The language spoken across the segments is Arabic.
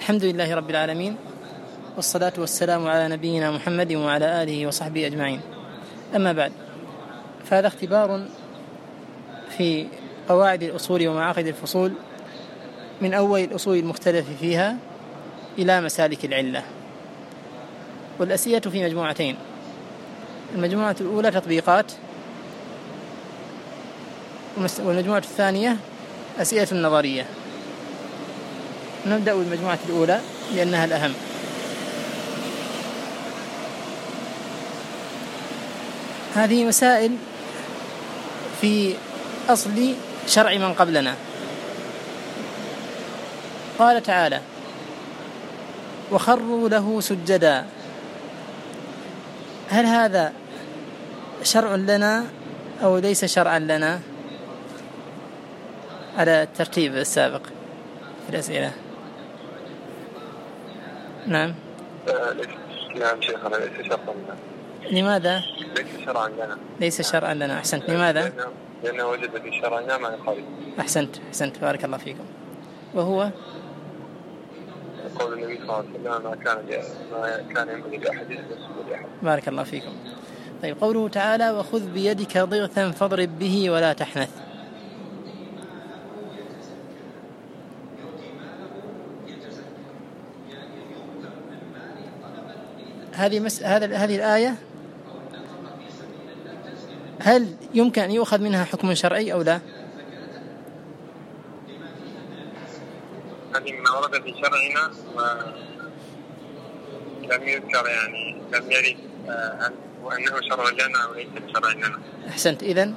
الحمد لله رب العالمين، والصلاة والسلام على نبينا محمد وعلى آله وصحبه أجمعين. أما بعد، فهذا اختبار في قواعد الأصول ومعاقد الفصول، من أول الأصول المختلف فيها إلى مسالك العلة. والأسئلة في مجموعتين: المجموعة الأولى تطبيقات، والمجموعة الثانية أسئلة نظرية. نبدأ بالمجموعة الأولى لأنها الأهم. هذه مسائل في أصل شرع من قبلنا. قال تعالى: وخروا له سجدا. هل هذا شرع لنا أو ليس شرعا لنا على الترتيب السابق في الأسئلة؟ نعم. نعم شيخنا، ليس شرعا لنا. لماذا؟ ليس شرعا لنا. ليس شرعا لنا. أحسنت. لماذا؟ لأنه وجد في شرعنا ما يخالف. أحسنت بارك الله فيكم. وهو قول النبي صلى الله عليه وسلم: ما كان ينبغي لأحد يسجد لأحد. بارك الله فيكم. طيب، قوله تعالى: وخذ بيدك ضغثا فاضرب به ولا تحنث. هذه الآية هل يمكن أن يؤخذ منها حكم شرعي أو لا؟ هذه ما ورد في شرعنا لم يذكر، يعني لم يرد وأنه شرع لنا أو ليس شرع لنا. أحسنت. إذن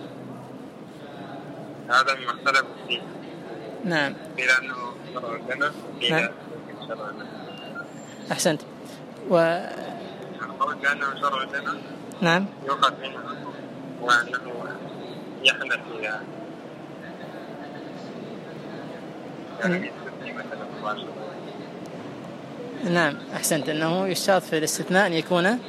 هذا ما اختلف فيه. نعم. إلى أنه شرع لنا إلى شرع لنا. أحسنت. قول لأنه شرع لنا. نعم. يؤخذ منه وأنه يحنث إلى نعم. أحسنت. أنه يشترط في الاستثناء أن يكون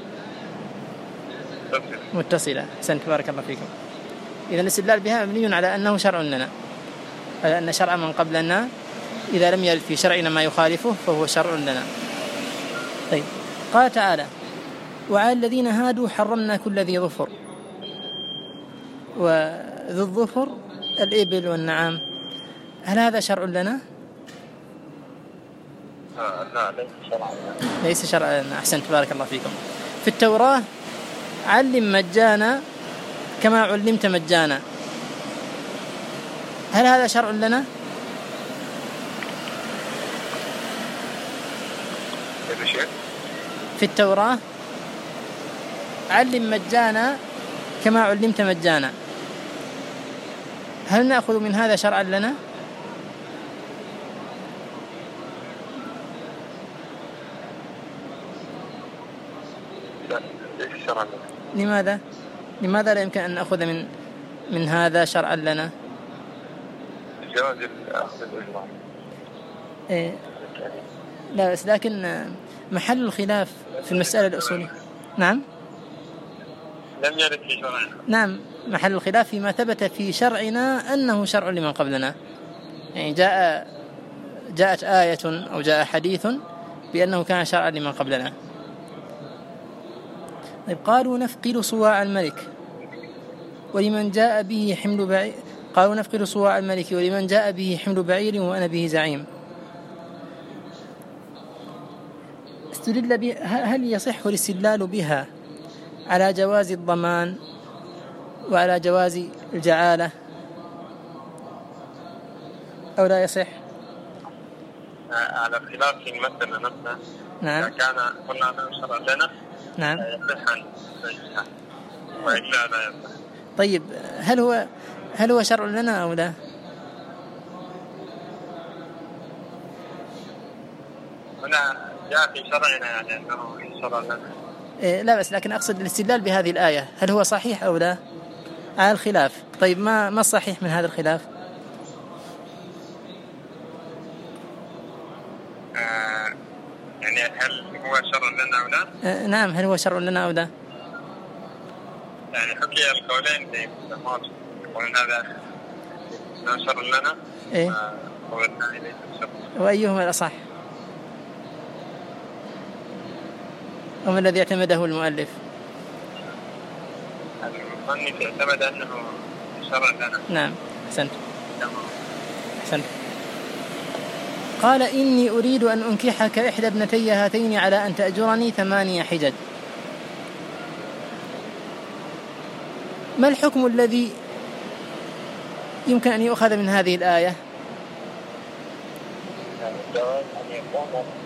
متصلا. أحسنت بارك الله فيكم. إذا الاستدلال بها مبني على أنه شرع لنا، على أن شرع من قبلنا إذا لم يرد في شرعنا ما يخالفه فهو شرع لنا. طيب، قال تعالى: وعلى الذين هادوا حرمنا كل ذي ظفر. وذو الظفر الإبل والنعام، هل هذا شرع لنا؟ لا، ليس شرعا لنا. ليس شرعا لنا. أحسنت بارك الله فيكم. في التوراة: علم مجانا كما علمت مجانا. هل هذا شرع لنا؟ في التوراة: علم مجانا كما علمت مجانا. هل نأخذ من هذا شرعا لنا؟ لا، ليس شرعا لنا. لماذا لا يمكن أن نأخذ من هذا شرعا لنا؟ جواز الأخذ الإجماع. لا، بس لكن محل الخلاف في المسألة الأصولية. نعم. لم يرد في شرعنا. نعم، محل الخلاف فيما ثبت في شرعنا أنه شرع لمن قبلنا. يعني جاءت آية أو جاء حديث بأنه كان شرعا لمن قبلنا. طيب، قالوا نفقد صواع الملك ولمن جاء به حمل بعير. قالوا نفقد صواع الملك ولمن جاء به حمل بعير وأنا به زعيم. استدل بها. هل يصح الاستدلال بها على جواز الضمان وعلى جواز الجعالة أو لا يصح؟ على خلاف في المسألة نفسها. نعم. إذا كان قلنا أنه شرع لنا، نعم، يصح أن نستجيبها، وإلا لا يصح. طيب، هل هو شرع لنا أو لا؟ هنا جاء في شرعنا، يعني أنه شرع لنا. لا، بس لكن أقصد الاستدلال بهذه الآية هل هو صحيح أو لا؟ على الخلاف. طيب، ما الصحيح من هذا الخلاف؟ يعني هل هو شرع لنا أو لا؟ نعم، هل هو شرع لنا أو لا؟ يعني حكي القولين في الموت، يقولون هذا شرع لنا، قولنا إليه شرع. وأيهما الأصح؟ وما الذي اعتمده المؤلف؟ المصنف اعتمد أنه شرع لنا. نعم، أحسنت. قال إني أريد أن أنكحك إحدى ابنتي هاتين على أن تأجرني 8 حجج. ما الحكم الذي يمكن أن يؤخذ من هذه الآية؟ الجواز أن يكون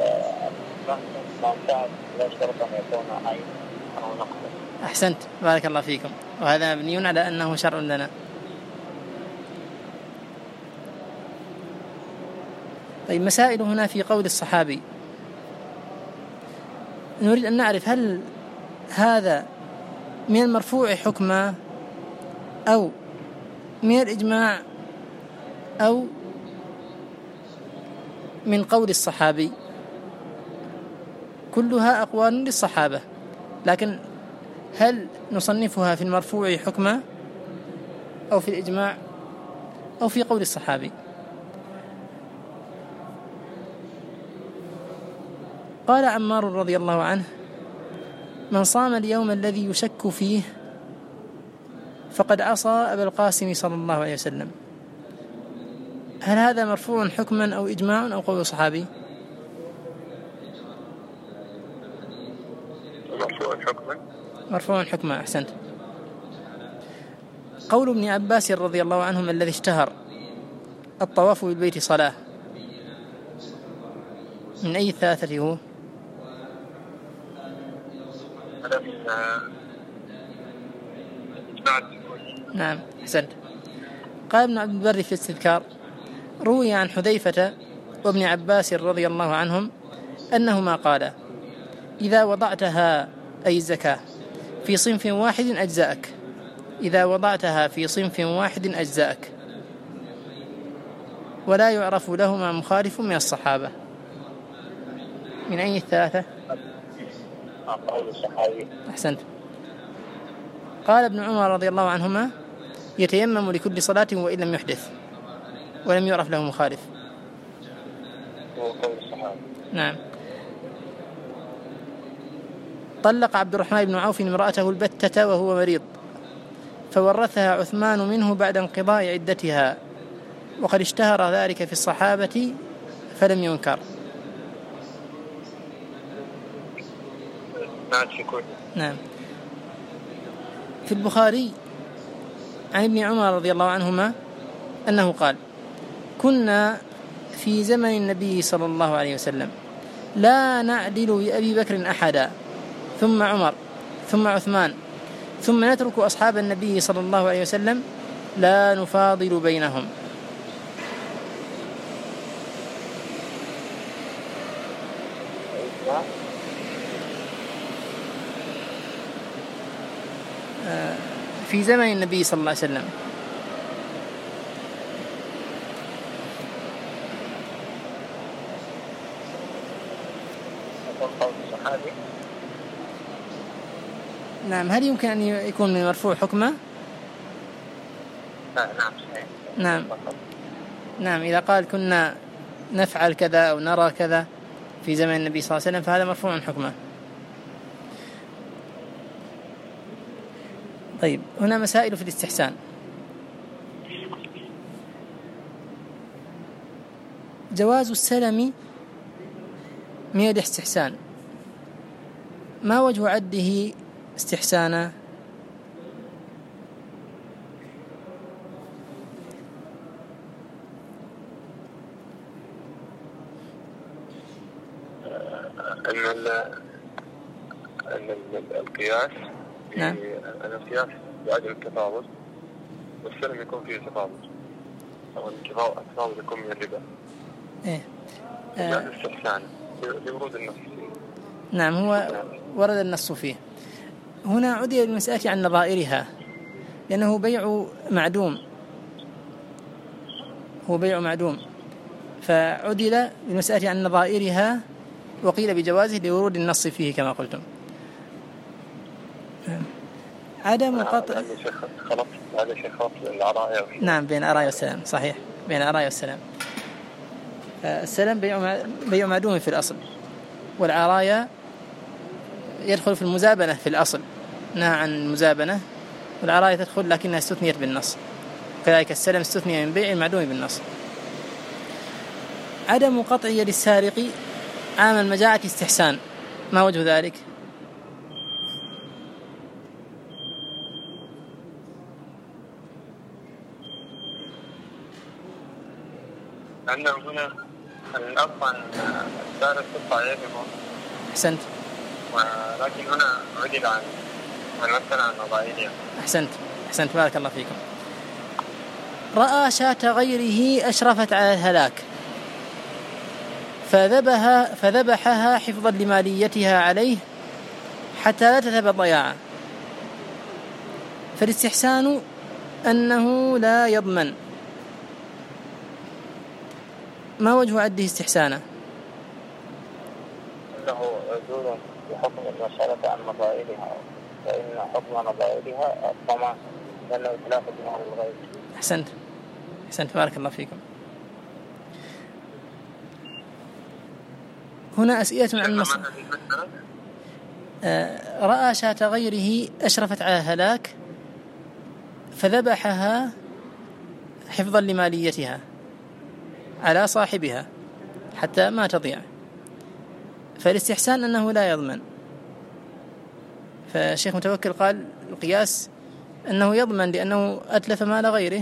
لا شرط أن يكون عين أو نقص. أحسنت، بارك الله فيكم. وهذا مبني على أنه شرع لنا. طيب، مسائل هنا في قول الصحابي. نريد أن نعرف هل هذا من المرفوع حكما أو من الإجماع أو من قول الصحابي. كلها أقوال للصحابة، لكن هل نصنفها في المرفوع حكما أو في الإجماع أو في قول الصحابي؟ قال عمار رضي الله عنه: من صام اليوم الذي يشك فيه فقد عصى أبا القاسم صلى الله عليه وسلم. هل هذا مرفوع حكما أو إجماع أو قول صحابي؟ مرفوع حكما. أحسنت. قول ابن عباس رضي الله عنهما الذي اشتهر: الطواف بالبيت صلاة، من أي الثلاثة هو؟ نعم، أحسنت. قال ابن عبد البر في الاستذكار: روي عن حذيفة وابن عباس رضي الله عنهم أنهما قالا: إذا وضعتها أي الزكاة في صنف واحد أجزاءك، إذا وضعتها في صنف واحد أجزاءك، ولا يعرف لهما مخالف من الصحابة. من أي الثلاثة؟ أحسنت. قال ابن عمر رضي الله عنهما: يتيمم لكل صلاة وإن لم يحدث، ولم يعرف له مخالف. نعم. طلق عبد الرحمن بن عوف امرأته البتة وهو مريض، فورثها عثمان منه بعد انقضاء عدتها، وقد اشتهر ذلك في الصحابة فلم ينكر. نعم. في البخاري عن ابن عمر رضي الله عنهما أنه قال: كنا في زمن النبي صلى الله عليه وسلم لا نعدل بأبي بكر أحدا، ثم عمر، ثم عثمان، ثم نترك أصحاب النبي صلى الله عليه وسلم لا نفاضل بينهم. في زمن النبي صلى الله عليه وسلم. نعم. هل يمكن أن يكون من مرفوع حكمه؟ نعم. نعم. إذا قال كنا نفعل كذا أو نرى كذا في زمن النبي صلى الله عليه وسلم فهذا مرفوع حكمه. طيب، هنا مسائل في الاستحسان. جواز السلم من الاستحسان، ما وجه عده استحسانا؟ أن القياس، نعم، أن القياس بعدم التفاوت، والسلم يكون فيه تفاوت، أو التفاوت يكون من الربا. هذا استحسان لورود النص. نعم، هو ورد النص فيه. هنا عدي بالمسألة عن نظائرها، لأنه بيع معدوم، هو بيع معدوم، فعدل بالمسألة عن نظائرها وقيل بجوازه لورود النص فيه كما قلتم. عدم قطع. هذا شيء خاص بالعرايا. نعم، بين العرايا والسلام، صحيح، بين العرايا والسلام. السلام بيع معدوم في الأصل، والعرايا يدخل في المزابنة في الأصل، نهى عن المزابنة، والعراية تدخل لكنها استثنيت بالنص. كذلك السلم استثني من بيع المعدوم بالنص. عدم قطع يد السارق عام المجاعة استحسان، ما وجه ذلك؟ لأنه هنا الأصل السارق تقطع يده. أحسنت. ولكن هنا عدل عن المسألة عن نظائرها. أحسنت بارك الله فيكم. رأى شاة غيره أشرفت على الهلاك فذبحها حفظا لماليتها عليه حتى لا تذهب ضياعا، فالاستحسان أنه لا يضمن. ما وجه عده استحسانا؟ أنه يجوز بحكم المسألة عن نظائرها، فإن حكم نظائرها الضمان لأنه خلاف دماء الغيب. أحسنت بارك الله فيكم. هنا أسئلة عن المصلحة. رأى شاة غيره أشرفت على الهلاك فذبحها حفظا لماليتها على صاحبها حتى ما تضيع، فالاستحسان أنه لا يضمن. فالشيخ متوكل قال القياس أنه يضمن لأنه أتلف مال غيره،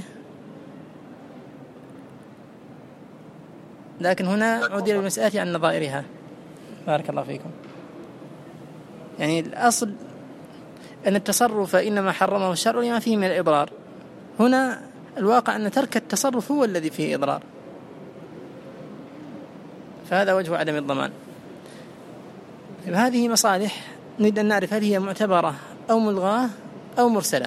لكن هنا عدل المسألة عن نظائرها. بارك الله فيكم. يعني الأصل أن التصرف إنما حرمه الشرع لما فيه من الإضرار، هنا الواقع أن ترك التصرف هو الذي فيه إضرار، فهذا وجه عدم الضمان. هذه مصالح نريد أن نعرف هل هي معتبرة أو ملغاة أو مرسلة.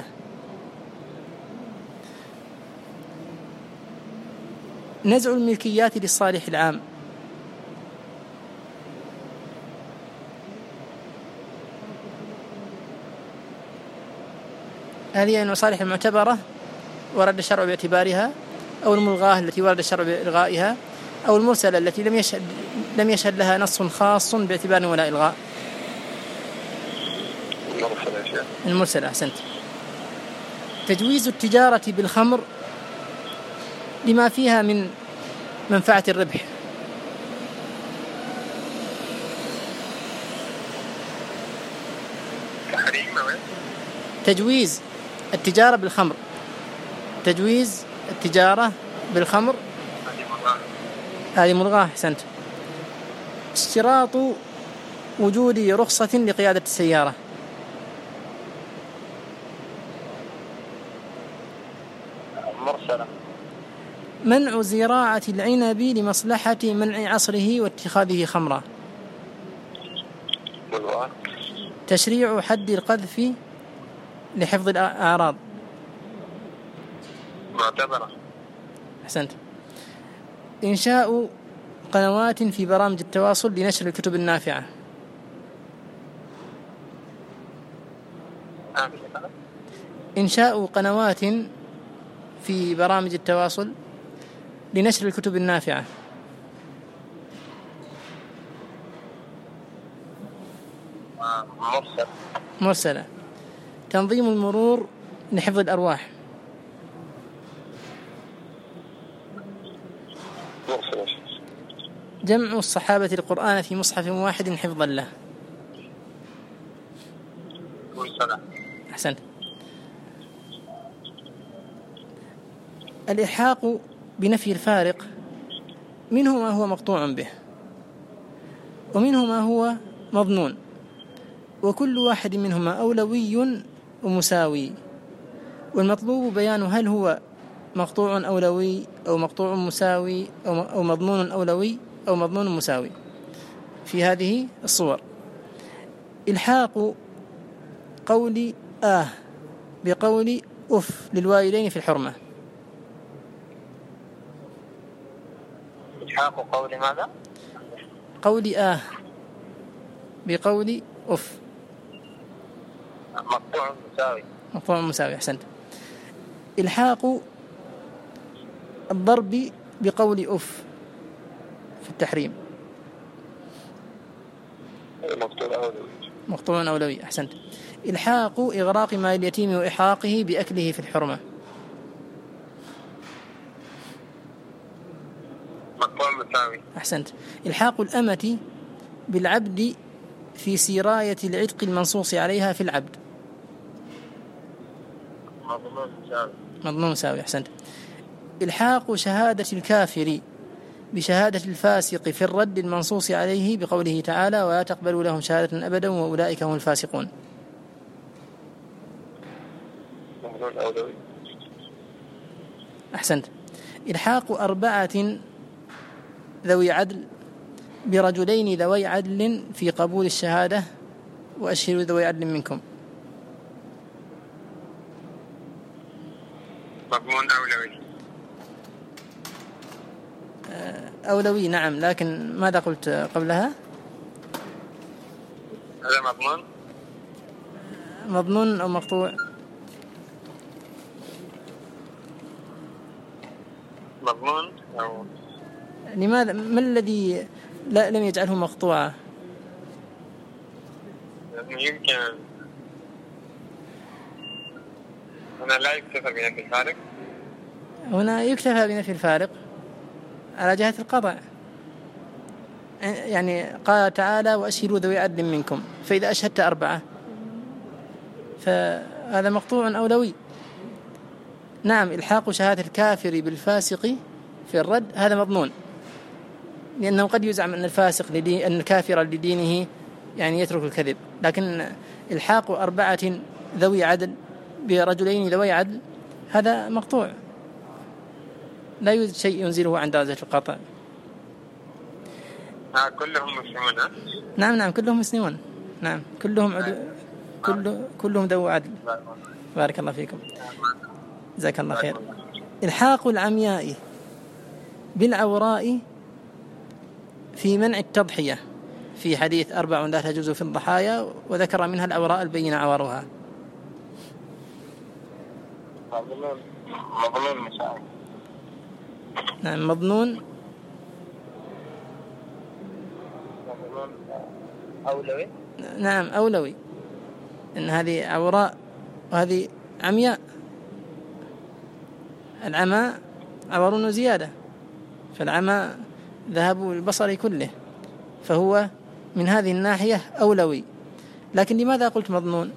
نزع الملكيات للصالح العام. هذه المصالح المعتبرة ورد الشرع باعتبارها، أو الملغاة التي ورد الشرع بإلغائها، أو المرسلة التي لم يشهد لها نص خاص باعتبار ولا إلغاء. المرسلة. أحسنت. تجويز التجارة بالخمر لما فيها من منفعة الربح. تجويز التجارة بالخمر. تجويز التجارة بالخمر هذه ملغاة. أحسنت. اشتراط وجود رخصة لقيادة السيارة. مرسلة. منع زراعة العنب لمصلحة منع عصره واتخاذه خمرا. تشريع حد القذف لحفظ الأعراض. معتبرة. أحسنت. إنشاء قنوات في برامج التواصل لنشر الكتب النافعة. إنشاء قنوات في برامج التواصل لنشر الكتب النافعة. مرسلة. تنظيم المرور لحفظ الأرواح. جمع الصحابة القرآن في مصحف واحد حفظا له. أحسنت. الإلحاق بنفي الفارق، منه ما هو مقطوع به ومنه ما هو مظنون، وكل واحد منهما أولوي ومساوي، والمطلوب بيان هل هو مقطوع أولوي أو مقطوع مساوي أو مظنون أولوي أو مظنون مساوي في هذه الصور. إلحاق قول بقول أف للوالدين في الحرمة. إلحاق قول ماذا؟ قول بقول أف. مقطوع مساوي. أحسنت. إلحاق الضرب بقول أف في التحريم. مقطوع أولوي. أحسنت. إلحاق إغراق مال اليتيم وإحراقه بأكله في الحرمة. مقطوع مساوي. أحسنت. إلحاق الأمة بالعبد في سراية العتق المنصوص عليها في العبد. مضمون مساوي. مضمون مساوي. أحسنت. إلحاق شهادة الكافر بشهادة الفاسق في الرد المنصوص عليه بقوله تعالى ولا تقبلوا لهم شهادة أبدا وأولئك هم الفاسقون. مضمون أولوي. أحسنت. إلحاق 4 ذوي عدل برجلين ذوي عدل في قبول الشهادة وأشهدوا ذوي عدل منكم. مضمون أولوي. أولوي نعم، لكن ماذا قلت قبلها؟ هذا مضمون. مضمون أو مقطوع؟ مضمون أو لماذا؟ ما الذي لم يجعله مقطوعا؟ يمكن هنا لا يكتفى بنفي الفارق. هنا يكتفى بنفي الفارق على جهة القطع، يعني قال تعالى وأشهدوا ذوي عدل منكم، فإذا أشهدت 4 فهذا مقطوع أولوي. نعم، إلحاق شهادة الكافر بالفاسق في الرد هذا مضمون، لأنه قد يزعم أن الفاسق أن الكافر لدينه يعني يترك الكذب، لكن إلحاق 4 ذوي عدل برجلين ذوي عدل هذا مقطوع، لا يوجد شيء ينزله عن درجة القطع. كلهم مسلمون. نعم كلهم مسلمون. نعم كلهم ذوي عدل. بارك الله فيكم، جزاك الله خير. إلحاق العمياء بالعوراء في منع التضحية في حديث 4 لا تجوز في الضحايا، وذكر منها العوراء البين عورها. مضمون مساوي. نعم مضمون أولوي. نعم أولوي، إن هذه عوراء وهذه عمياء، العمى عور وزيادة، فالعمى ذهب البصر كله، فهو من هذه الناحية أولوي. لكن لماذا قلت مضمون؟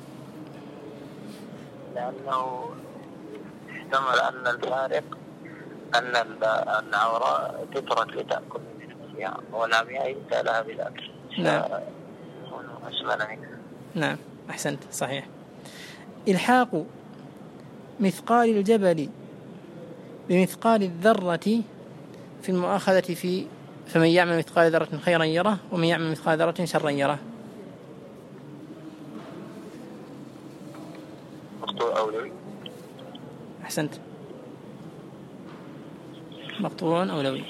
لأنه احتمل أن الفارق أن العوراء تترك لتأكل من الأشياء والعمياء يبدأ لها بالأكل. نعم أشمل منها. نعم أحسنت صحيح. إلحاق مثقال الجبل بمثقال الذرة في المؤاخذة فمن يعمل مثقال ذرة خيرا يره ومن يعمل مثقال ذرة شرا يره. مقطوع أولوي. أحسنت، مقطوع أولوي.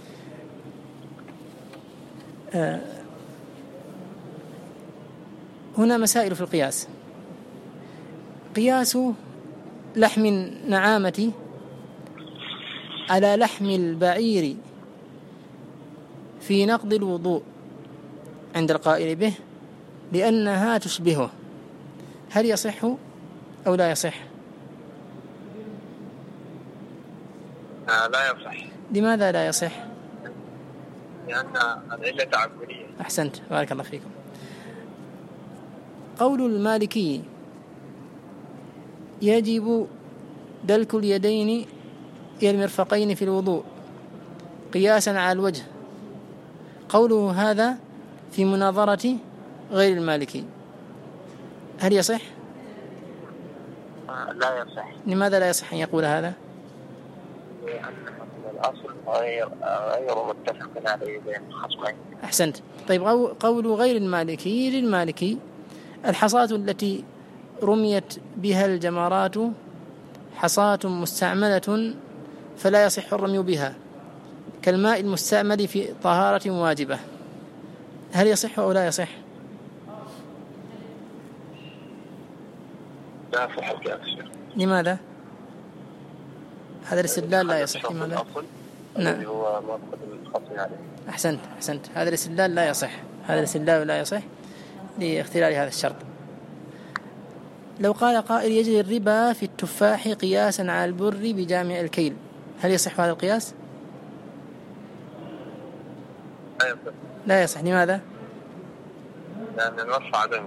هنا مسائل في القياس. قياس لحم النعامة على لحم البعير في نقض الوضوء عند القائل به لأنها تشبهه، هل يصح أو لا يصح؟ لا يصح. لماذا لا يصح؟ لأن العلة تعبدية. أحسنت، بارك الله فيكم. قول المالكي يجب دلك اليدين إلى المرفقين في الوضوء قياسا على الوجه، قوله هذا في مناظرة غير المالكي، هل يصح؟ لا يصح. لماذا لا يصح أن يقول هذا؟ لأن الأصل غير متفق عليه بين الخصمين. أحسنت. طيب قول غير المالكي للمالكي الحصاة التي رميت بها الجمرات حصاة مستعملة فلا يصح الرمي بها كالماء المستعمل في طهارة واجبة، هل يصح أو لا يصح؟ لا يصح القياس. لماذا؟ هذا الاستدلال لا يصح. لماذا؟ نعم. هو مأخذ الخصم عليه. أحسنت هذا الاستدلال لا يصح، هذا الاستدلال لا يصح، لاختلال هذا الشرط. لو قال قائل يجري الربا في التفاح قياسا على البر بجامع الكيل، هل يصح هذا القياس؟ لا يصح. لماذا؟ لأن الوصف عدم،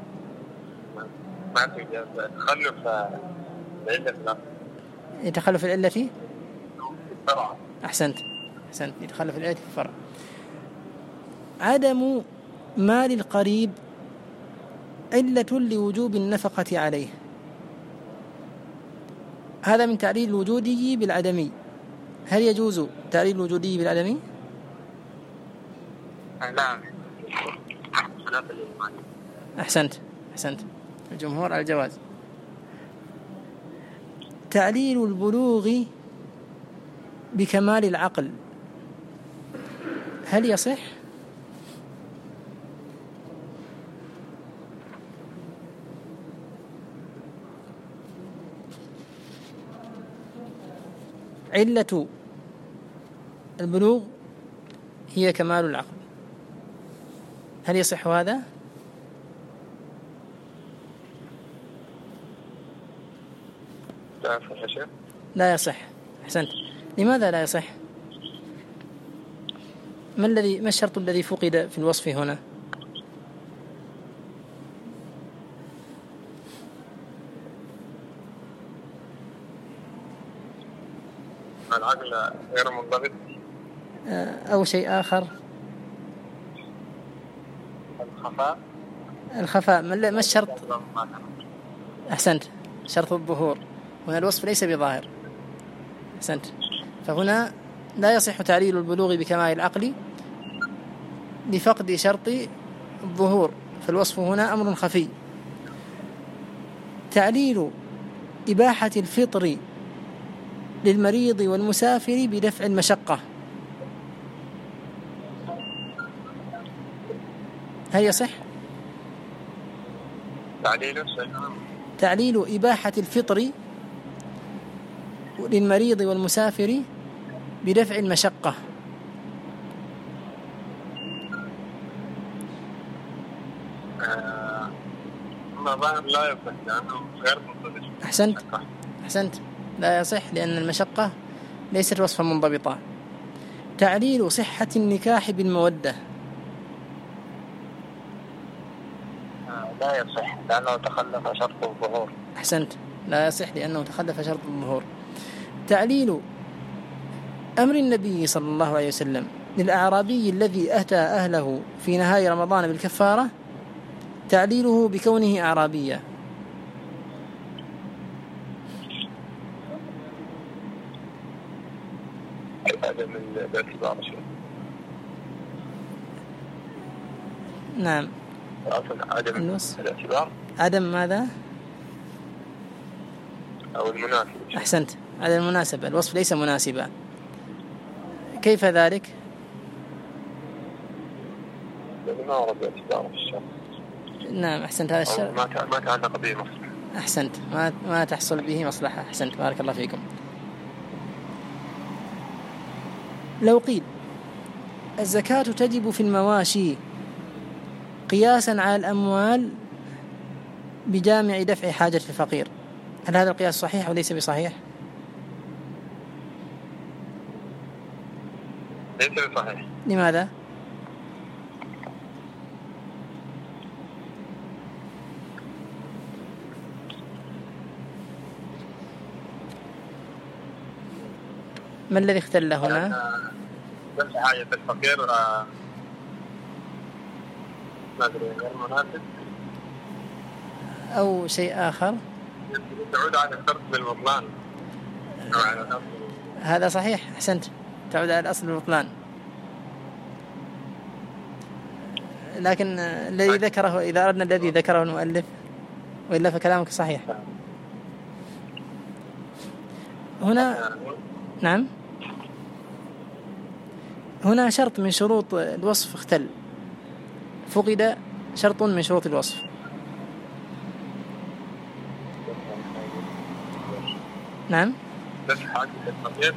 ما في تخلف العلة في الأصل. يتخلف العلة في الفرع. أحسنت، يتخلف العلة في الفرع. عدم مال القريب علة لوجوب النفقة عليه، هذا من تعليل الوجودي بالعدمي. هل يجوز تعليل الوجودي بالعدمي؟ نعم. أحسنت، الجمهور على الجواز. تعليل البلوغ بكمال العقل، هل يصح؟ علة البلوغ هي كمال العقل، هل يصح هذا؟ لا يصح. أحسنت. لماذا لا يصح؟ ما الشرط الذي فقد في الوصف هنا؟ العقل غير منضبط أو شيء آخر. الخفاء. ما الشرط؟ أحسنت، شرط الظهور. هنا الوصف ليس بظاهر. أحسنت. فهنا لا يصح تعليل البلوغ بكمال العقل لفقد شرط الظهور، فالوصف هنا أمر خفي. تعليل إباحة الفطر للمريض والمسافر بدفع المشقة، هل يصح؟ تعليل إباحة الفطر للمريض والمسافر بدفع المشقة، لا يصح لأنه غير منضبط. أحسنت، لا يصح لأن المشقة ليست وصفا منضبطا. تعليل صحة النكاح بالمودة، لا يصح لأنه تخلف شرط الظهور. أحسنت، لا يصح لأنه تخلف شرط الظهور. تعليل أمر النبي صلى الله عليه وسلم للأعرابي الذي أتى أهله في نهاية رمضان بالكفارة، تعليله بكونه أعرابيا، عدم الاعتبار شيء. نعم. عدم الاعتبار. عدم ماذا؟ أو المناسب. أحسنت، عدم المناسبة. الوصف ليس مناسبا. كيف ذلك؟ ما ورد اعتباره في الشرط. نعم، أحسنت. هذا الشرط ما تعلق به مصلحة. أحسنت، ما تحصل به مصلحة. أحسنت، بارك الله فيكم. لو قيل الزكاة تجب في المواشي قياسا على الأموال بجامع دفع حاجة الفقير، هل هذا القياس صحيح أو ليس بصحيح؟ ليس بصحيح. لماذا؟ ما الذي اختل هنا؟ دفع حاجة الفقير ما أدري غير مناسب أو شيء آخر. تعود على الشرط بالبطلان. هذا صحيح. أحسنت، تعود على الأصل بالبطلان. لكن الذي ذكره، إذا أردنا الذي ذكره المؤلف، وإلا فكلامك صحيح. هنا نعم، هنا شرط من شروط الوصف اختل، فقد شرط من شروط الوصف. نعم. بس حاجة الفقير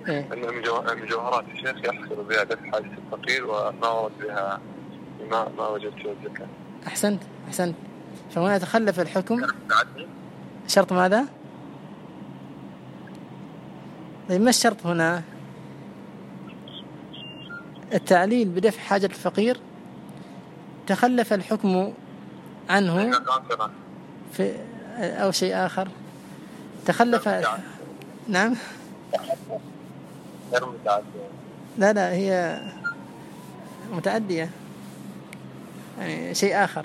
أن المجوهرات الشيخ يحصل بها دفع حاجة الفقير وما ورد بها ما وجدت فيها الزكاة. أحسنت. فهنا يتخلف الحكم. شرط ماذا؟ ما الشرط هنا؟ التعليل بدفع حاجة الفقير، تخلف الحكم عنه في أو شيء آخر تخلف. نعم. لا هي متعدية، يعني شيء آخر.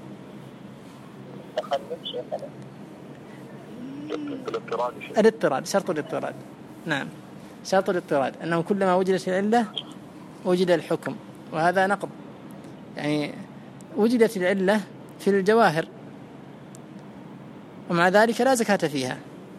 الاضطراد، شرط الاضطراد. نعم، شرط الاضطراد أنه كلما وجدت العلة وجد الحكم، وهذا نقض. يعني وجدت العلة في الجواهر ومع ذلك لا زكاة فيها.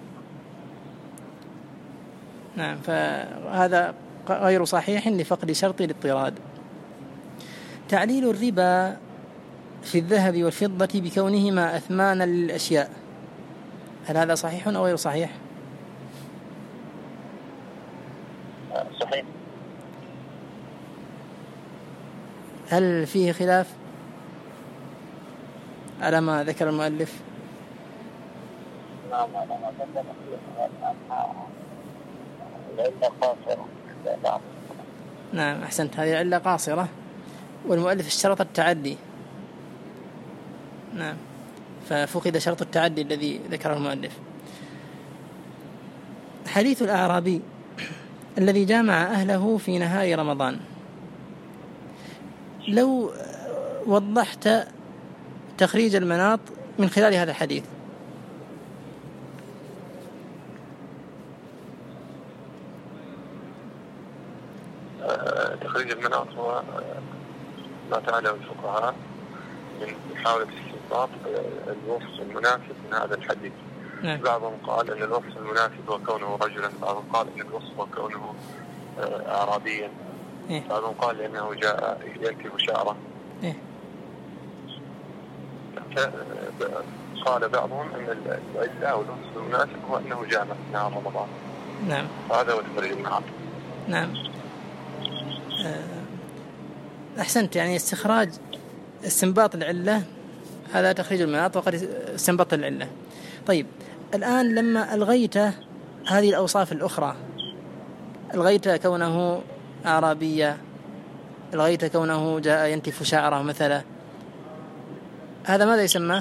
نعم، فهذا غير صحيح لفقد شرط الاضطراد. تعليل الربا في الذهب والفضة بكونهما أثمانا للأشياء، هل هذا صحيح أو غير صحيح؟ صحيح. هل فيه خلاف على ما ذكر المؤلف؟ نعم، على ما ذكر العلة قاصرة. نعم، أحسنت، هذه علة قاصرة، والمؤلف اشترط التعدي. نعم، ففقد شرط التعدي الذي ذكره المؤلف. حديث الأعرابي الذي جامع أهله في نهار رمضان، لو وضحت تخريج المناط من خلال هذا الحديث. تخريج المناط هو ما تعالى الفقهاء من محاولة استنباط الوصف المناسب من هذا الحديث. نعم. بعضهم قال أن الوصف المناسب هو كونه رجلا، بعضهم قال أن الوصف هو كونه أعرابيا، بعضهم قال أنه جاء يركب شعره. قال بعضهم أن العلة أو الوصف المناسب هو أنه جاء في نهار رمضان. نعم، هذا هو تخريج المناط. نعم. أحسنت، يعني استنباط العلة هذا تخريج المناط، وقد استنبط العلة. طيب، الآن لما ألغيت هذه الأوصاف الأخرى، ألغيت كونه أعرابية، ألغيت كونه جاء ينتف شعره مثلا، هذا ماذا يسمى؟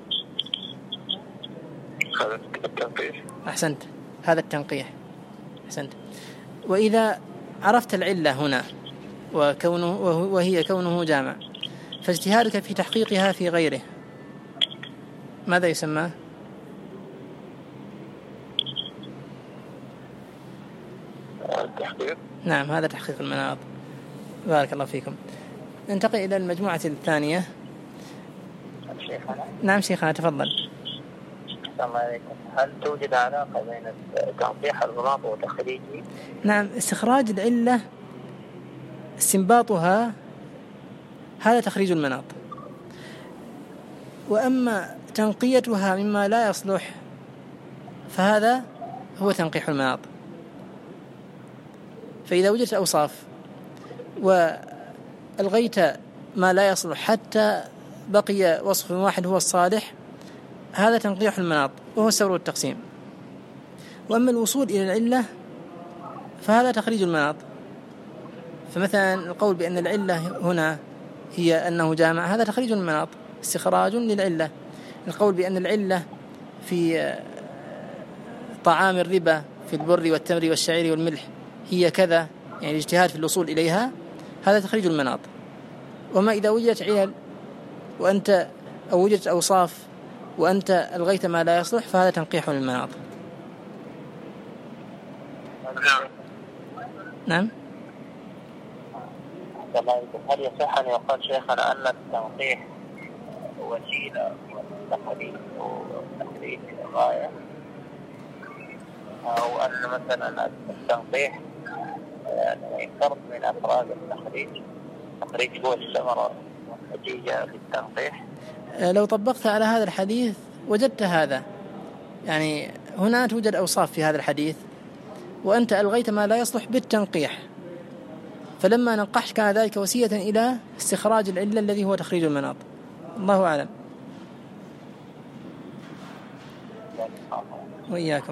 هذا التنقيح. أحسنت، هذا التنقيح. أحسنت. وإذا عرفت العلة هنا وهي كونه جامع، فاجتهادك في تحقيقها في غيره ماذا يسمى؟ التحقيق. نعم، هذا تحقيق المناط. بارك الله فيكم. ننتقل إلى المجموعة الثانية. نعم شيخنا، تفضل. السلام عليكم. هل توجد علاقة بين تنقيح المناط وتخريجه؟ نعم، استخراج العلة استنباطها هذا تخريج المناط، وأما تنقيتها مما لا يصلح فهذا هو تنقيح المناط. فإذا وجدت أوصاف وألغيت ما لا يصلح حتى بقي وصف واحد هو الصالح، هذا تنقيح المناط وهو السور والتقسيم. وأما الوصول إلى العلة فهذا تخريج المناط. فمثلا القول بأن العلة هنا هي أنه جامع، هذا تخريج المناط، استخراج للعلة. القول بأن العلة في طعام الربا في البر والتمر والشعير والملح هي كذا، يعني الاجتهاد في الوصول إليها، هذا تخريج المناط. وما إذا وجدت علل وأنت أو وجدت أوصاف وأنت ألغيت ما لا يصلح فهذا تنقيح للمناط. نعم. هل يصح أن يقال شيخنا أن التنقيح وسيلة والتخريج غاية، أو أن مثلا التنقيح يعني فرد من أفراد التخريج هو الثمرة والنتيجة للتنقيح؟ لو طبقت على هذا الحديث وجدت هذا، يعني هنا توجد أوصاف في هذا الحديث وأنت ألغيت ما لا يصلح بالتنقيح، فلما نقحت كان ذلك وسيلة إلى استخراج العلة الذي هو تخريج المناط. الله أعلم. وإياكم.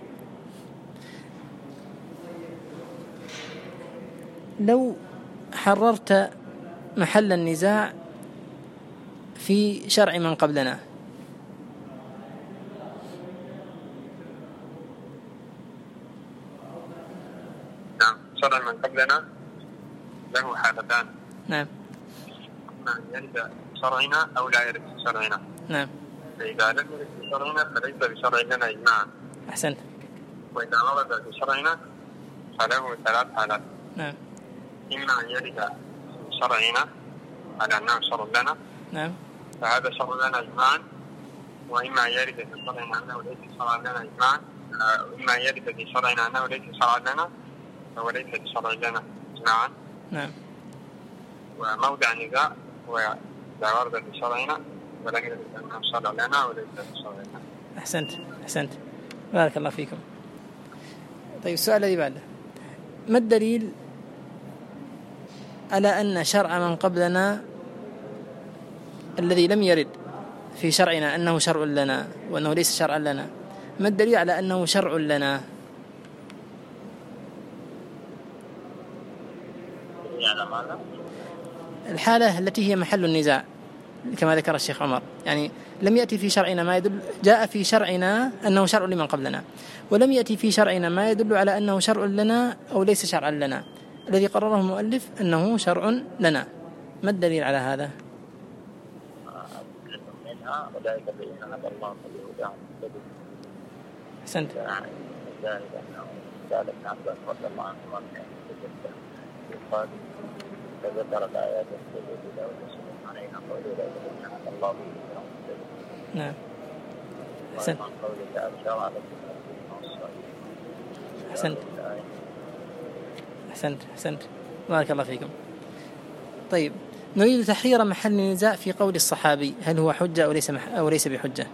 لو حررت محل النزاع في شرع من قبلنا، نعم، شرع من قبلنا له حالتان. نعم. ما يرد شرعنا أو لا يرد شرعنا. نعم. فإذا لم يرد بشرعنا فليس بشرع لنا إجماعا. أحسنت. وإذا ورد بشرعنا فله 3 حالات. نعم. إما أن يرد بشرعنا على أنه شرع لنا، نعم، فهذا شرع لنا إجماعا، وإما أن يرد بشرعنا أنه ليس شرعا لنا إجماعا، وإما أن يرد بشرعنا أنه ليس شرعا لنا فهو ليس بشرع لنا إجماعا. نعم. وموضع النزاع هو إذا ورد بشرعنا ولم يرد أنه شرع لنا وليس بشرع لنا. أحسنت. أحسنت، بارك الله فيكم. طيب، السؤال الذي بعده: ما الدليل على أن شرع من قبلنا الذي لم يرد في شرعنا أنه شرع لنا وأنه ليس شرعا لنا، ما الدليل على أنه شرع لنا؟ الحالة التي هي محل النزاع كما ذكر الشيخ عمر، يعني لم يأتي في شرعنا ما يدل، جاء في شرعنا أنه شرع لمن قبلنا، ولم يأتي في شرعنا ما يدل على أنه شرع لنا أو ليس شرعا لنا. الذي قرره المؤلف أنه شرع لنا، ما الدليل على هذا؟ أحسنت. فذكر الآيات عليها قوله الله. نعم. أحسنت. أحسنت. أحسنت. أحسنت، بارك الله فيكم. طيب، نريد تحرير محل النزاع في قول الصحابي، هل هو حجة أو ليس بحجة؟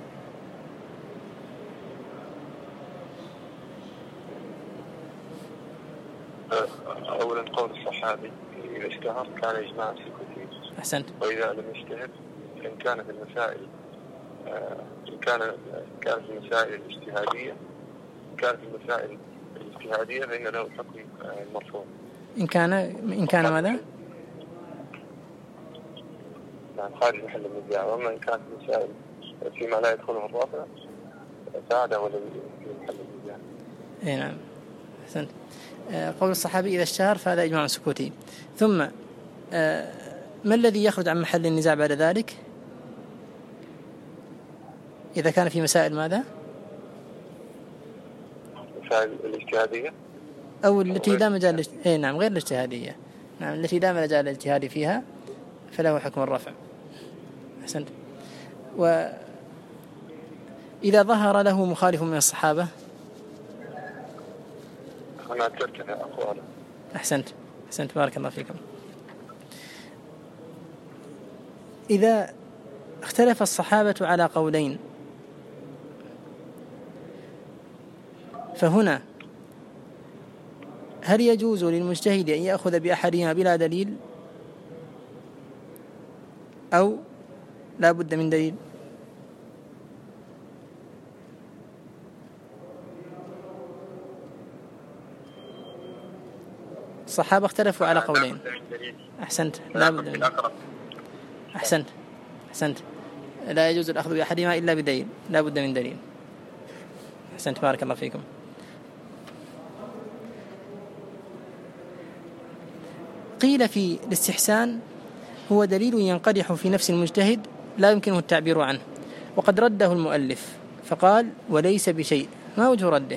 أولا، قول الصحابي إذا اشتهر كان إجماع سكوتي. أحسنت. وإذا لم يشتهر فإن كان في المسائل كان في المسائل الاجتهادية فإن له حكم مرفوع. إن كان ماذا؟ نعم، خارج محل النزاع. وأما إن كان في مسائل فيما لا يدخله الرافع فهذا هو الذي في محل النزاع. إيه نعم، أحسنت. قول الصحابي إذا اشتهر فهذا إجماع سكوتي. ثم ما الذي يخرج عن محل النزاع بعد ذلك إذا كان في مسائل ماذا؟ مسائل الاجتهادية أو التي لا مجال نعم، غير الاجتهادية. نعم، التي لا مجال الاجتهاد فيها فله حكم الرفع. أحسنت. وإذا ظهر له مخالف من الصحابة أنا تركنا أقواله. أحسنت. أحسنت، بارك الله فيكم. إذا اختلف الصحابة على قولين فهنا هل يجوز للمجتهد أن يأخذ بأحدهما بلا دليل أو لا بد من دليل؟ الصحابة اختلفوا على قولين. أحسنت، لا بد من دليل. أحسنت. أحسنت، لا يجوز الأخذ بأحدهما إلا بدليل، لا بد من دليل. أحسنت، بارك الله فيكم. قيل في الاستحسان هو دليل ينقدح في نفس المجتهد لا يمكنه التعبير عنه، وقد رده المؤلف فقال وليس بشيء. ما وجه رده؟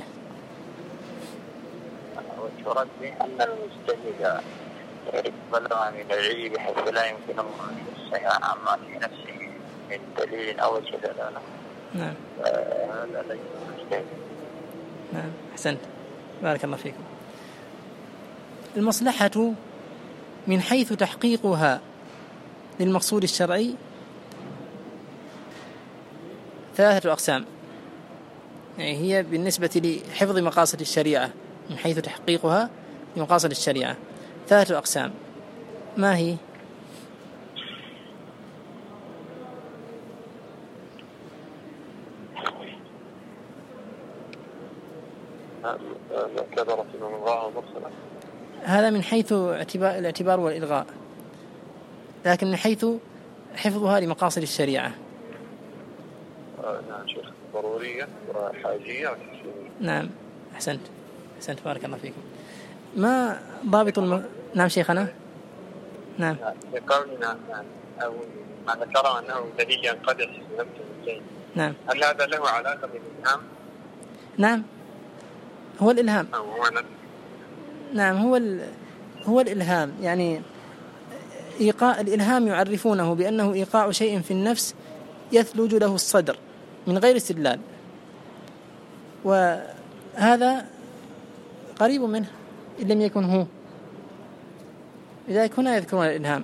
وجه رده أن المجتهد يقبل من العلم بحيث لا يمكن أن يصح عما في نفسه من دليل أو وجه دلالة. نعم، هذا ليس مجتهد. نعم، أحسنت، بارك الله فيكم. المصلحة من حيث تحقيقها للمقصود الشرعي 3 أقسام، يعني هي بالنسبة لحفظ مقاصد الشريعة من حيث تحقيقها لمقاصد الشريعة 3 أقسام. ما هي؟ هذا من حيث الاعتبار والإلغاء، لكن من حيث حفظها لمقاصد الشريعة. نعم شيخ، ضرورية وحاجية وتحسينية. نعم أحسنت بارك الله فيكم. ما ضابط نعم شيخنا. نعم لقولنا أو ما ذكره أنه دليل ينقدح في نفس الشيء. نعم، هل هذا له علاقة بالإلهام؟ نعم هو الإلهام. نعم هو الإلهام، يعني إيقاع الإلهام يعرفونه بأنه إيقاع شيء في النفس يثلج له الصدر من غير استدلال، وهذا قريب منه إن لم يكن هو. لذلك هنا يذكرون الإلهام.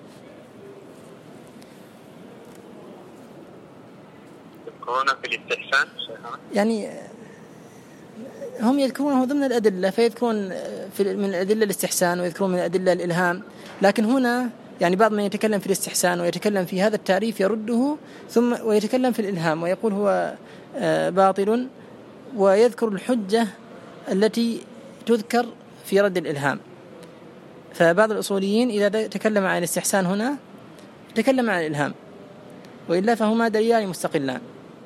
يذكرونه في الاستحسان، يعني هم يذكرونه ضمن الأدلة، فيذكرون من الأدلة الاستحسان ويذكرون من الأدلة الإلهام، لكن هنا يعني بعض من يتكلم في الاستحسان ويتكلم في هذا التعريف يرده ثم ويتكلم في الإلهام ويقول هو باطل، ويذكر الحجة التي تذكر في رد الإلهام. فبعض الأصوليين إذا تكلم عن الاستحسان هنا تكلم عن الإلهام، وإلا فهما دليلان مستقلان.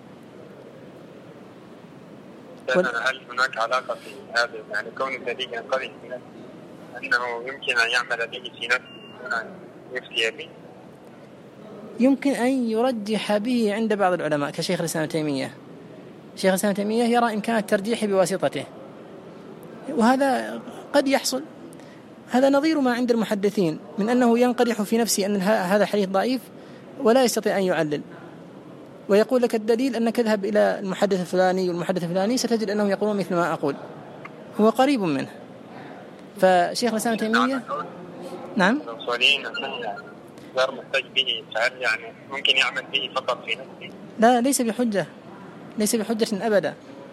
هل هناك علاقة في هذا، يعني كون الدليل ينقضي في نفسه أنه يمكن أن يعمل به في نفسه يفتي به؟ يمكن أن يرجح به عند بعض العلماء كشيخ الإسلام تيمية. شيخ الإسلام تيمية يرى إمكان الترجيح بواسطته، وهذا قد يحصل. هذا نظير ما عند المحدثين من أنه ينقدح في نفسه أن هذا حديث ضعيف ولا يستطيع أن يعلل، ويقول لك الدليل أنك اذهب إلى المحدث الفلاني والمحدث الفلاني ستجد أنهم يقولون مثل ما أقول، هو قريب منه. فشيخ الإسلام تيمية نعم غير محتاج به، فهل يعني ممكن يعمل به فقط في نفسه؟ لا، ليس بحجة أبدا.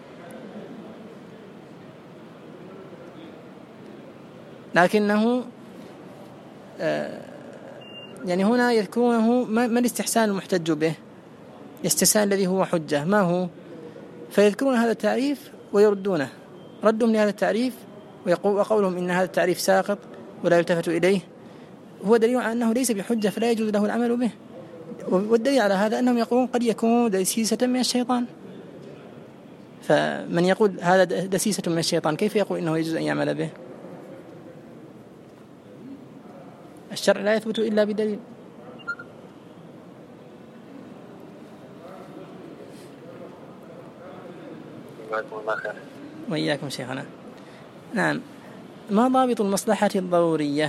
لكنه يعني هنا يذكرونه ما الاستحسان المحتج به، الاستحسان الذي هو حجة ما هو، فيذكرون هذا التعريف ويردونه. ردهم لهذا التعريف وقولهم إن هذا التعريف ساقط ولا يلتفت إليه هو دليل على أنه ليس بحجة، فلا يجوز له العمل به. والدليل على هذا أنهم يقولون قد يكون دسيسة من الشيطان، فمن يقول هذا دسيسة من الشيطان كيف يقول إنه يجوز أن يعمل به؟ الشرع لا يثبت إلا بدليل. وإياكم شيخنا. نعم، ما ضابط المصلحة الضرورية؟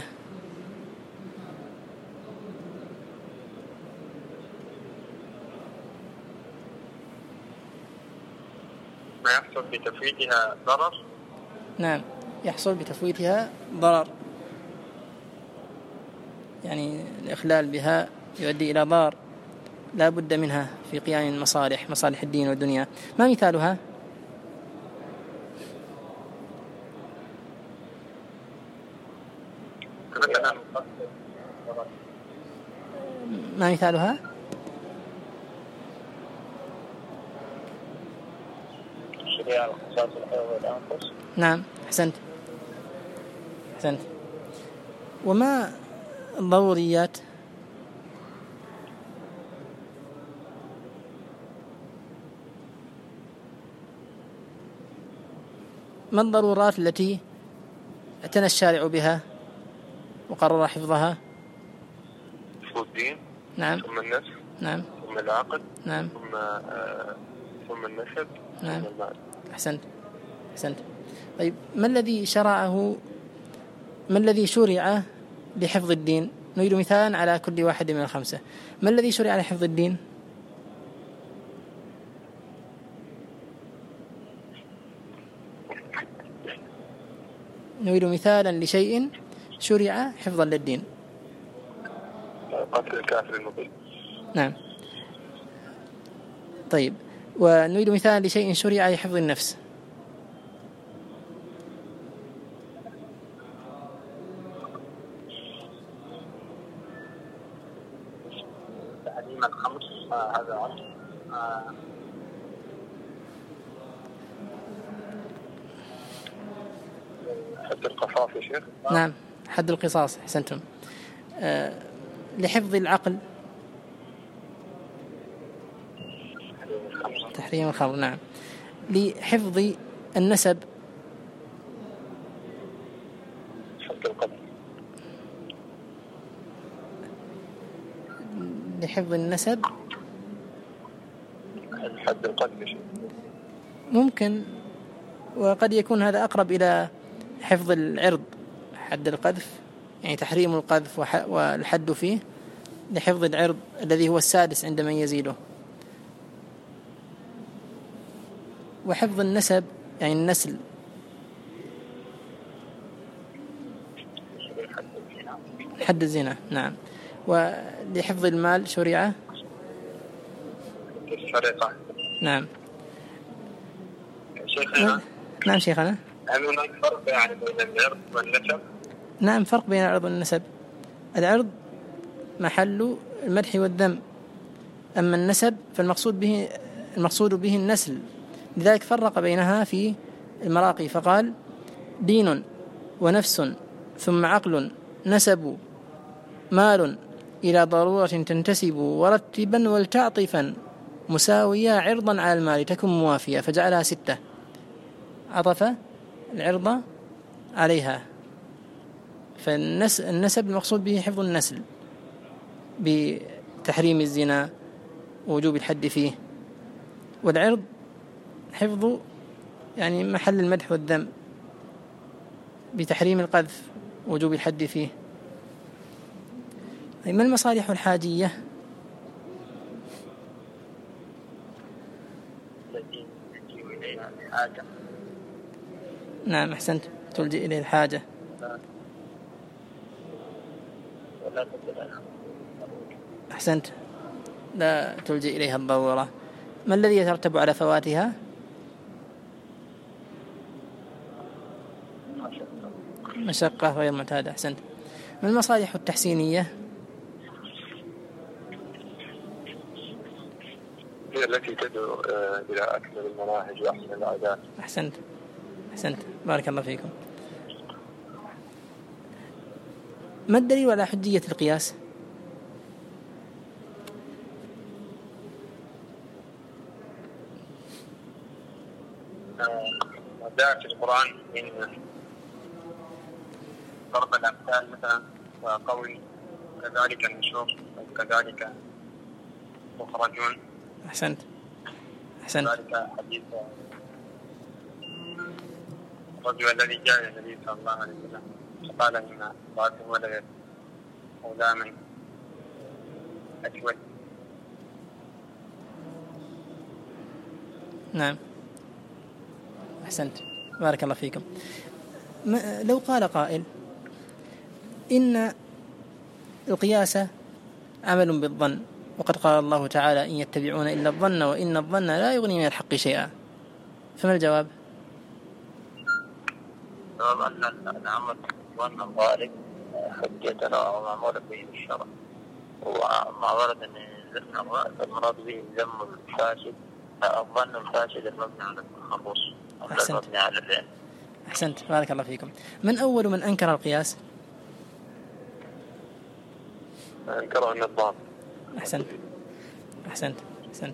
ما يحصل بتفويتها ضرر. نعم، يحصل بتفويتها ضرر، يعني الإخلال بها يؤدي إلى ضرر لا بد منها في قيام مصالح الدين والدنيا. ما مثالها؟ ما مثالها؟ نعم أحسنت. وما الضروريات؟ ما الضرورات التي اعتنى الشارع بها وقرر حفظها؟ الدين، نعم، ثم النفس، نعم، ثم العقل، نعم، ثم النسب، نعم، ثم المال. أحسنت. طيب، ما الذي شرع لحفظ الدين؟ نريد مثالا على كل واحد من الخمسة. ما الذي شرع لحفظ الدين؟ نريد مثالا لشيء شرع حفظا للدين. قتل الكافر المضل. نعم. طيب، ونريد مثالا لشيء شرع لحفظ النفس. تحريم الخمر هذا عرض حد القصاص يا شيخ. نعم، حد القصاص، أحسنتم. لحفظ العقل تحريم الخمر. نعم. لحفظ النسب حد القذف. لحفظ النسب حد القذف يا شيخ. ممكن، وقد يكون هذا أقرب إلى حفظ العرض. حد القذف يعني تحريم القذف والحد فيه لحفظ العرض الذي هو السادس عند من يزيده. وحفظ النسب يعني النسل. حد الزنا. نعم. ولحفظ المال شريعة السرقة. نعم. شيخنا. نعم شيخنا. هل هناك فرق يعني بين العرض والنسب؟ نعم، فرق بين العرض والنسب. العرض محل المدح والذم، أما النسب فالمقصود به النسل. لذلك فرق بينها في المراقي فقال: دين ونفس ثم عقل نسب مال إلى ضرورة تنتسب ورتبا ولتعطفا مساوية عرضا على المال تكن موافية، فجعلها 6، عطف العرض عليها. فالنسب المقصود به حفظ النسل بتحريم الزنا ووجوب الحد فيه، والعرض حفظ يعني محل المدح والذم بتحريم القذف ووجوب الحد فيه. ما المصالح الحاجية؟ التي تجي إليها الحاجة. نعم، أحسنت، تلجئ إليه الحاجة. ولا تدري. أحسنت، لا تلجئ إليها الضرورة. ما الذي يترتب على فواتها؟ مشقة غير معتادة. أحسنت. ما المصالح التحسينية؟ هي التي تدعو إلى أكمل المناهج وأحسن العادات. أحسنت، أحسنت، بارك الله فيكم. ما الدليل على حجية القياس؟ جاء في القرآن من ضرب الأمثال مثلا وقول كذلك النشور وكذلك تخرجون. أحسنت، أحسنت. كذلك حديث الرجل الذي جاء إلى النبي صلى الله عليه وسلم فقال إن امرأته ولدت غلاما أسود. نعم، أحسنت، بارك الله فيكم. لو قال قائل إن القياس عمل بالظن، وقد قال الله تعالى: إن يتبعون إلا الظن وإن الظن لا يغني من الحق شيئا، فما الجواب؟ الجواب أن العمل ظن الغالب حجة أو معمول به بالشرع، وما ورد أن المراد به ذم الفاسد الظن الفاسد المبني على التخرص المبني على العلم. أحسنت، بارك الله فيكم. من أول من أنكر القياس؟ أنكر النظام. أحسنت، أحسنت، أحسنت.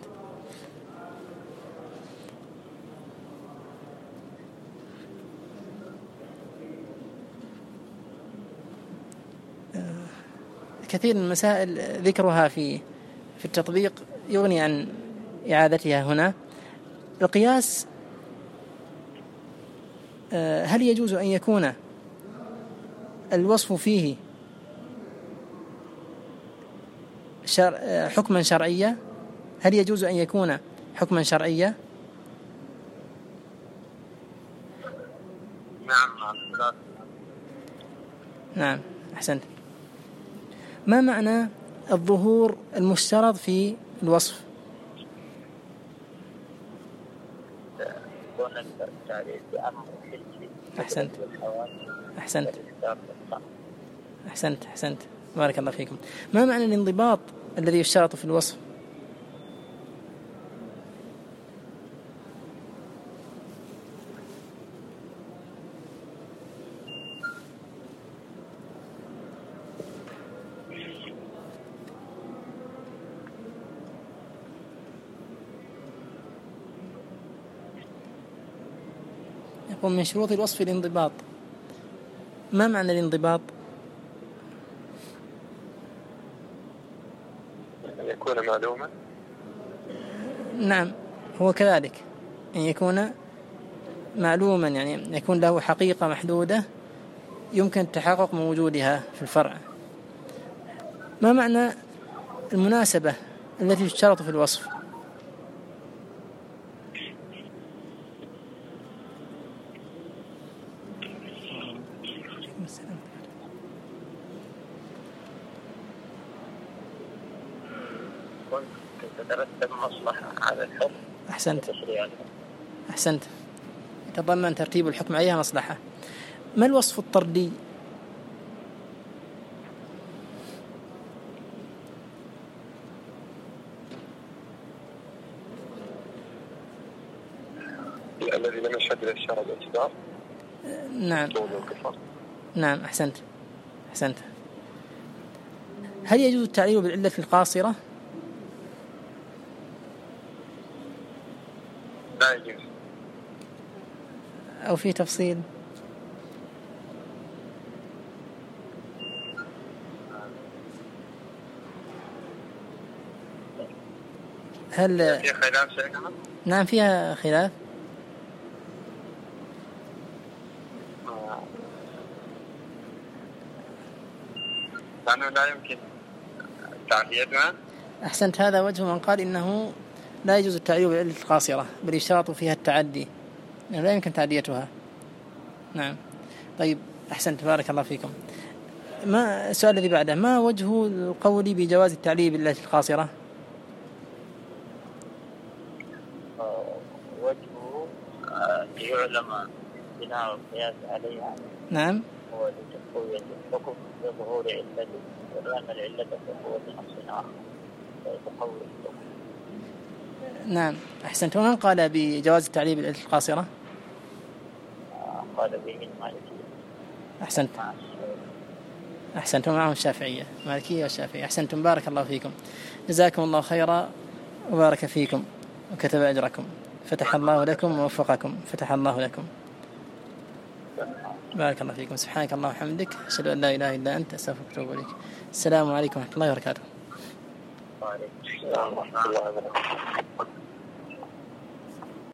كثير من المسائل ذكرها في التطبيق يغني عن إعادتها هنا. القياس هل يجوز أن يكون الوصف فيه حكما شرعيا؟ هل يجوز أن يكون حكما شرعيا؟ نعم، أحسنت. ما معنى الظهور المشترط في الوصف؟ أحسنت، أحسنت، أحسنت، أحسنت، بارك الله فيكم. ما معنى الانضباط الذي يشترط في الوصف؟ يقول من شروط الوصف الانضباط. ما معنى الانضباط؟ أن يكون معلوما. نعم، هو كذلك أن يكون معلوما، يعني يكون له حقيقة محدودة يمكن التحقق من وجودها في الفرع. ما معنى المناسبة التي تشترط في الوصف؟ تترتب مصلحة على الحكم. أحسنت. يتضمن ترتيب الحكم عليها مصلحة. ما الوصف الطردي؟ الذي لم يشهد للشرع باعتبار. نعم أحسنت. هل يجوز التعليل بالعلة القاصرة؟ لا يجوز. أو في تفصيل؟ هل فيها خلاف شيخنا؟ نعم فيها خلاف. لأنه لا يمكن تعديتها. أحسنت. هذا وجه من قال إنه لا يجوز التعديل بالعلة القاصرة بل يشترط فيها التعدي، يعني لا يمكن تعديتها. نعم. طيب أحسنت، بارك الله فيكم. ما السؤال الذي بعده؟ ما وجه القول بجواز التعليل بالعلة القاصرة؟ وجهه يعلم بناء القياس عليها. نعم. هو لتقوية الحكم بظهور علته، ولأن العلة تقوى بنفس آخر تقوي الحكم. نعم أحسنت. ومن قال بجواز التعليل بالعلة القاصرة؟ قال به المالكية. أحسنتم. معهم الشافعية، المالكية والشافعية. أحسنتم، بارك الله فيكم، جزاكم الله خيرا وبارك فيكم وكتب أجركم، فتح الله لكم ووفقكم، فتح الله لكم، بارك الله فيكم. سبحانك اللهم وبحمدك، أشهد أن لا إله إلا أنت، أستغفرك وأتوب إليك. السلام عليكم ورحمة الله وبركاته. وعليكم السلام ورحمة الله وبركاته.